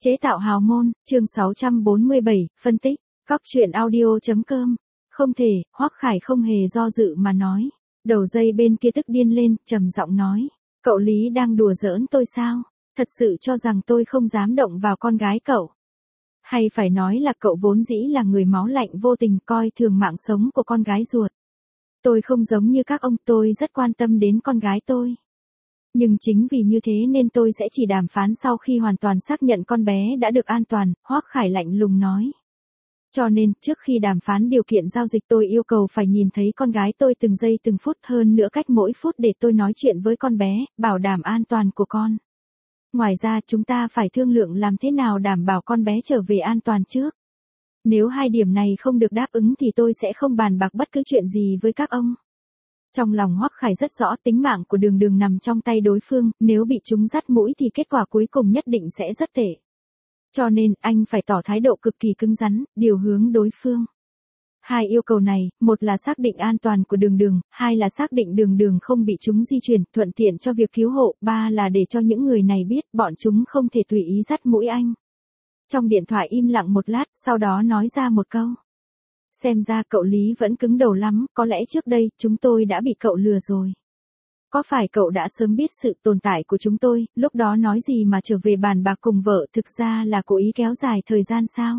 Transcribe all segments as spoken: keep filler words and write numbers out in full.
Chế tạo hào môn, chương sáu trăm bốn mươi bảy, phân tích, Cóc truyện audio chấm com. Không thể, Hoắc Khải không hề do dự mà nói. Đầu dây bên kia tức điên lên, trầm giọng nói. Cậu Lý đang đùa giỡn tôi sao? Thật sự cho rằng tôi không dám động vào con gái cậu? Hay phải nói là cậu vốn dĩ là người máu lạnh vô tình coi thường mạng sống của con gái ruột? Tôi không giống như các ông, tôi rất quan tâm đến con gái tôi. Nhưng chính vì như thế nên tôi sẽ chỉ đàm phán sau khi hoàn toàn xác nhận con bé đã được an toàn, Hoắc Khải lạnh lùng nói. Cho nên, trước khi đàm phán điều kiện giao dịch tôi yêu cầu phải nhìn thấy con gái tôi từng giây từng phút, hơn nữa cách mỗi phút để tôi nói chuyện với con bé, bảo đảm an toàn của con. Ngoài ra chúng ta phải thương lượng làm thế nào đảm bảo con bé trở về an toàn trước. Nếu hai điểm này không được đáp ứng thì tôi sẽ không bàn bạc bất cứ chuyện gì với các ông. Trong lòng Hoắc Khải rất rõ tính mạng của Đường Đường nằm trong tay đối phương, nếu bị chúng dắt mũi thì kết quả cuối cùng nhất định sẽ rất tệ. Cho nên, anh phải tỏ thái độ cực kỳ cứng rắn, điều hướng đối phương. Hai yêu cầu này, một là xác định an toàn của Đường Đường, hai là xác định Đường Đường không bị chúng di chuyển, thuận tiện cho việc cứu hộ, ba là để cho những người này biết bọn chúng không thể tùy ý dắt mũi anh. Trong điện thoại im lặng một lát, sau đó nói ra một câu. Xem ra cậu Lý vẫn cứng đầu lắm, có lẽ trước đây, chúng tôi đã bị cậu lừa rồi. Có phải cậu đã sớm biết sự tồn tại của chúng tôi, lúc đó nói gì mà trở về bàn bạc cùng vợ, thực ra là cố ý kéo dài thời gian sao?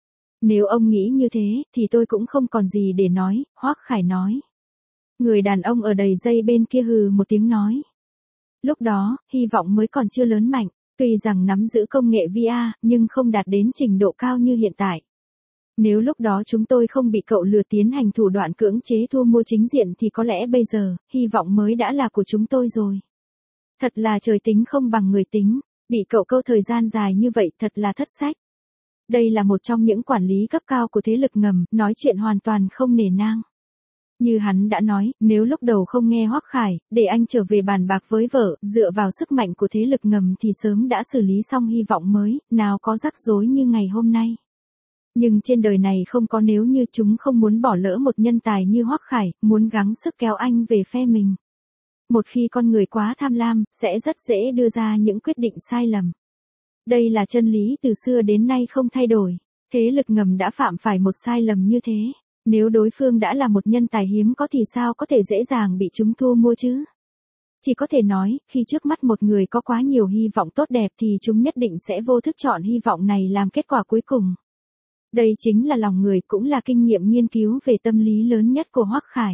Nếu ông nghĩ như thế, thì tôi cũng không còn gì để nói, Hoắc Khải nói. Người đàn ông ở đầy dây bên kia hừ một tiếng nói. Lúc đó, hy vọng mới còn chưa lớn mạnh, tuy rằng nắm giữ công nghệ vê a, nhưng không đạt đến trình độ cao như hiện tại. Nếu lúc đó chúng tôi không bị cậu lừa tiến hành thủ đoạn cưỡng chế thu mua chính diện thì có lẽ bây giờ, hy vọng mới đã là của chúng tôi rồi. Thật là trời tính không bằng người tính, bị cậu câu thời gian dài như vậy thật là thất sách. Đây là một trong những quản lý cấp cao của thế lực ngầm, nói chuyện hoàn toàn không nể nang. Như hắn đã nói, nếu lúc đầu không nghe Hoắc Khải, để anh trở về bàn bạc với vợ, dựa vào sức mạnh của thế lực ngầm thì sớm đã xử lý xong hy vọng mới, nào có rắc rối như ngày hôm nay. Nhưng trên đời này không có nếu như, chúng không muốn bỏ lỡ một nhân tài như Hoắc Khải, muốn gắng sức kéo anh về phe mình. Một khi con người quá tham lam, sẽ rất dễ đưa ra những quyết định sai lầm. Đây là chân lý từ xưa đến nay không thay đổi. Thế lực ngầm đã phạm phải một sai lầm như thế. Nếu đối phương đã là một nhân tài hiếm có thì sao có thể dễ dàng bị chúng thu mua chứ? Chỉ có thể nói, khi trước mắt một người có quá nhiều hy vọng tốt đẹp thì chúng nhất định sẽ vô thức chọn hy vọng này làm kết quả cuối cùng. Đây chính là lòng người, cũng là kinh nghiệm nghiên cứu về tâm lý lớn nhất của Hoắc Khải.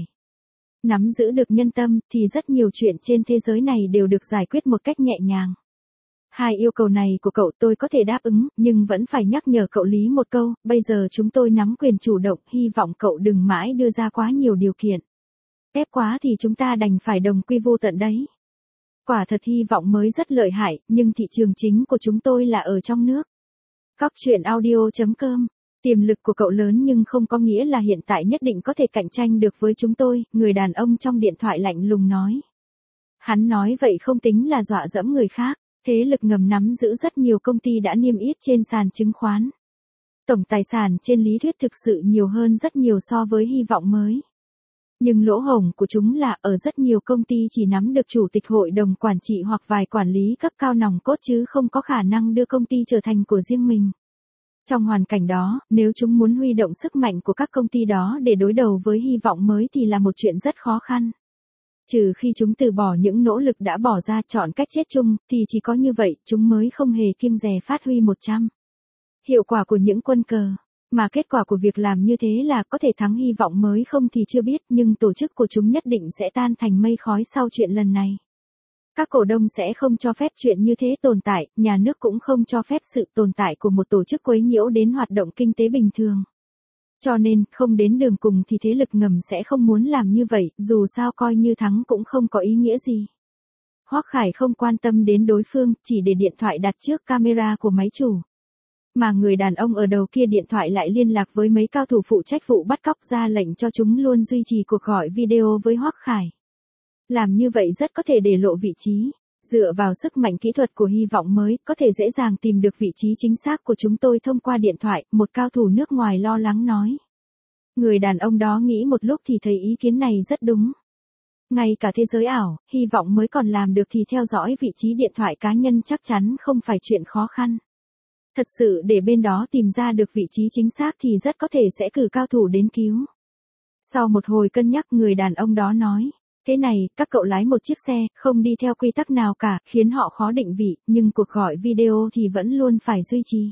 Nắm giữ được nhân tâm thì rất nhiều chuyện trên thế giới này đều được giải quyết một cách nhẹ nhàng. Hai yêu cầu này của cậu tôi có thể đáp ứng, nhưng vẫn phải nhắc nhở cậu Lý một câu, bây giờ chúng tôi nắm quyền chủ động, hy vọng cậu đừng mãi đưa ra quá nhiều điều kiện. Ép quá thì chúng ta đành phải đồng quy vô tận đấy. Quả thật hy vọng mới rất lợi hại, nhưng thị trường chính của chúng tôi là ở trong nước. Cóc truyện audio chấm com. Tiềm lực của cậu lớn nhưng không có nghĩa là hiện tại nhất định có thể cạnh tranh được với chúng tôi, người đàn ông trong điện thoại lạnh lùng nói. Hắn nói vậy không tính là dọa dẫm người khác, thế lực ngầm nắm giữ rất nhiều công ty đã niêm yết trên sàn chứng khoán. Tổng tài sản trên lý thuyết thực sự nhiều hơn rất nhiều so với hy vọng mới. Nhưng lỗ hổng của chúng là ở rất nhiều công ty chỉ nắm được chủ tịch hội đồng quản trị hoặc vài quản lý cấp cao nòng cốt chứ không có khả năng đưa công ty trở thành của riêng mình. Trong hoàn cảnh đó, nếu chúng muốn huy động sức mạnh của các công ty đó để đối đầu với hy vọng mới thì là một chuyện rất khó khăn. Trừ khi chúng từ bỏ những nỗ lực đã bỏ ra chọn cách chết chung, thì chỉ có như vậy chúng mới không hề kiêng dè phát huy một trăm. Hiệu quả của những quân cờ. Mà kết quả của việc làm như thế là có thể thắng hy vọng mới không thì chưa biết, nhưng tổ chức của chúng nhất định sẽ tan thành mây khói sau chuyện lần này. Các cổ đông sẽ không cho phép chuyện như thế tồn tại, nhà nước cũng không cho phép sự tồn tại của một tổ chức quấy nhiễu đến hoạt động kinh tế bình thường. Cho nên, không đến đường cùng thì thế lực ngầm sẽ không muốn làm như vậy, dù sao coi như thắng cũng không có ý nghĩa gì. Hoắc Khải không quan tâm đến đối phương, chỉ để điện thoại đặt trước camera của máy chủ. Mà người đàn ông ở đầu kia điện thoại lại liên lạc với mấy cao thủ phụ trách vụ bắt cóc ra lệnh cho chúng luôn duy trì cuộc gọi video với Hoắc Khải. Làm như vậy rất có thể để lộ vị trí. Dựa vào sức mạnh kỹ thuật của hy vọng mới, có thể dễ dàng tìm được vị trí chính xác của chúng tôi thông qua điện thoại, một cao thủ nước ngoài lo lắng nói. Người đàn ông đó nghĩ một lúc thì thấy ý kiến này rất đúng. Ngay cả thế giới ảo, hy vọng mới còn làm được thì theo dõi vị trí điện thoại cá nhân chắc chắn không phải chuyện khó khăn. Thật sự để bên đó tìm ra được vị trí chính xác thì rất có thể sẽ cử cao thủ đến cứu. Sau một hồi cân nhắc người đàn ông đó nói, thế này, các cậu lái một chiếc xe, không đi theo quy tắc nào cả, khiến họ khó định vị, nhưng cuộc gọi video thì vẫn luôn phải duy trì.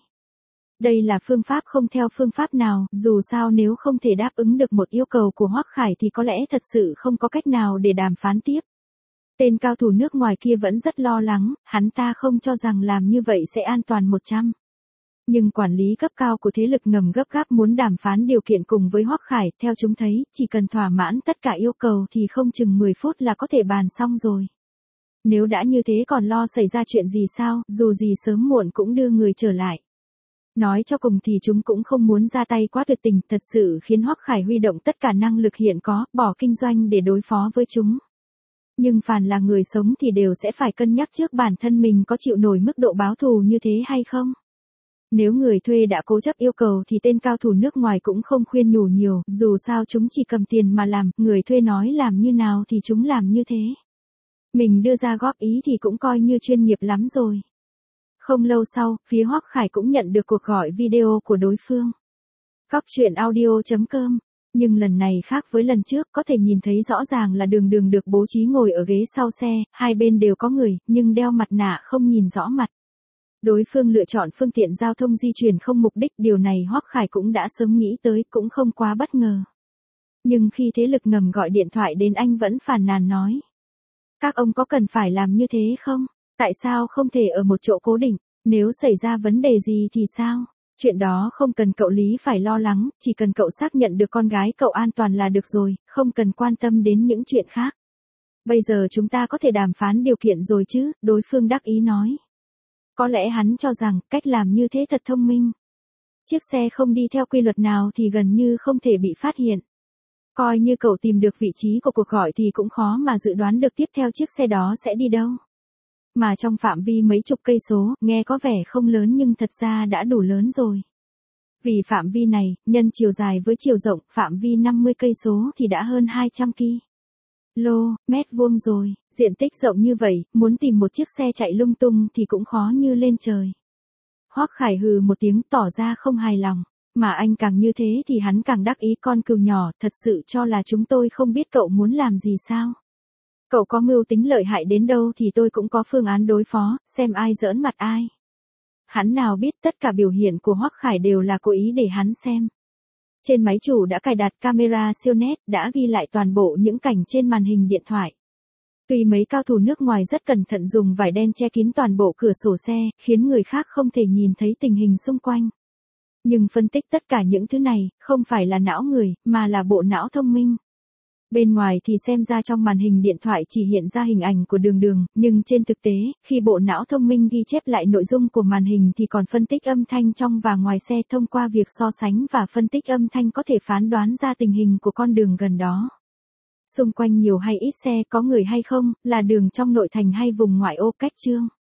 Đây là phương pháp không theo phương pháp nào, dù sao nếu không thể đáp ứng được một yêu cầu của Hoắc Khải thì có lẽ thật sự không có cách nào để đàm phán tiếp. Tên cao thủ nước ngoài kia vẫn rất lo lắng, hắn ta không cho rằng làm như vậy sẽ an toàn một trăm. Nhưng quản lý cấp cao của thế lực ngầm gấp gáp muốn đàm phán điều kiện cùng với Hoắc Khải, theo chúng thấy, chỉ cần thỏa mãn tất cả yêu cầu thì không chừng mười phút là có thể bàn xong rồi. Nếu đã như thế còn lo xảy ra chuyện gì sao, dù gì sớm muộn cũng đưa người trở lại. Nói cho cùng thì chúng cũng không muốn ra tay quá tuyệt tình, thật sự khiến Hoắc Khải huy động tất cả năng lực hiện có, bỏ kinh doanh để đối phó với chúng. Nhưng phàm là người sống thì đều sẽ phải cân nhắc trước bản thân mình có chịu nổi mức độ báo thù như thế hay không. Nếu người thuê đã cố chấp yêu cầu thì tên cao thủ nước ngoài cũng không khuyên nhủ nhiều, dù sao chúng chỉ cầm tiền mà làm, người thuê nói làm như nào thì chúng làm như thế. Mình đưa ra góp ý thì cũng coi như chuyên nghiệp lắm rồi. Không lâu sau, phía Hoắc Khải cũng nhận được cuộc gọi video của đối phương. Cóc truyện audio chấm com. Nhưng lần này khác với lần trước, có thể nhìn thấy rõ ràng là Đường Đường được bố trí ngồi ở ghế sau xe, hai bên đều có người, nhưng đeo mặt nạ không nhìn rõ mặt. Đối phương lựa chọn phương tiện giao thông di chuyển không mục đích, điều này Hoắc Khải cũng đã sớm nghĩ tới, cũng không quá bất ngờ. Nhưng khi thế lực ngầm gọi điện thoại đến anh vẫn phàn nàn nói. Các ông có cần phải làm như thế không? Tại sao không thể ở một chỗ cố định? Nếu xảy ra vấn đề gì thì sao? Chuyện đó không cần cậu Lý phải lo lắng, chỉ cần cậu xác nhận được con gái cậu an toàn là được rồi, không cần quan tâm đến những chuyện khác. Bây giờ chúng ta có thể đàm phán điều kiện rồi chứ, đối phương đắc ý nói. Có lẽ hắn cho rằng cách làm như thế thật thông minh. Chiếc xe không đi theo quy luật nào thì gần như không thể bị phát hiện. Coi như cậu tìm được vị trí của cuộc gọi thì cũng khó mà dự đoán được tiếp theo chiếc xe đó sẽ đi đâu. Mà trong phạm vi mấy chục cây số, nghe có vẻ không lớn nhưng thật ra đã đủ lớn rồi. Vì phạm vi này, nhân chiều dài với chiều rộng, phạm vi năm mươi cây số thì đã hơn hai trăm ki lô mét vuông rồi. Diện tích rộng như vậy, muốn tìm một chiếc xe chạy lung tung thì cũng khó như lên trời. Hoắc Khải hừ một tiếng tỏ ra không hài lòng. Mà anh càng như thế thì hắn càng đắc ý, con cừu nhỏ, thật sự cho là chúng tôi không biết cậu muốn làm gì sao? Cậu có mưu tính lợi hại đến đâu thì tôi cũng có phương án đối phó, xem ai giỡn mặt ai. Hắn nào biết tất cả biểu hiện của Hoắc Khải đều là cố ý để hắn xem. Trên máy chủ đã cài đặt camera siêu nét, đã ghi lại toàn bộ những cảnh trên màn hình điện thoại. Tuy mấy cao thủ nước ngoài rất cẩn thận dùng vải đen che kín toàn bộ cửa sổ xe, khiến người khác không thể nhìn thấy tình hình xung quanh. Nhưng phân tích tất cả những thứ này, không phải là não người, mà là bộ não thông minh. Bên ngoài thì xem ra trong màn hình điện thoại chỉ hiện ra hình ảnh của Đường Đường, nhưng trên thực tế, khi bộ não thông minh ghi chép lại nội dung của màn hình thì còn phân tích âm thanh trong và ngoài xe, thông qua việc so sánh và phân tích âm thanh có thể phán đoán ra tình hình của con đường gần đó. Xung quanh nhiều hay ít xe, có người hay không, là đường trong nội thành hay vùng ngoại ô, cách chương.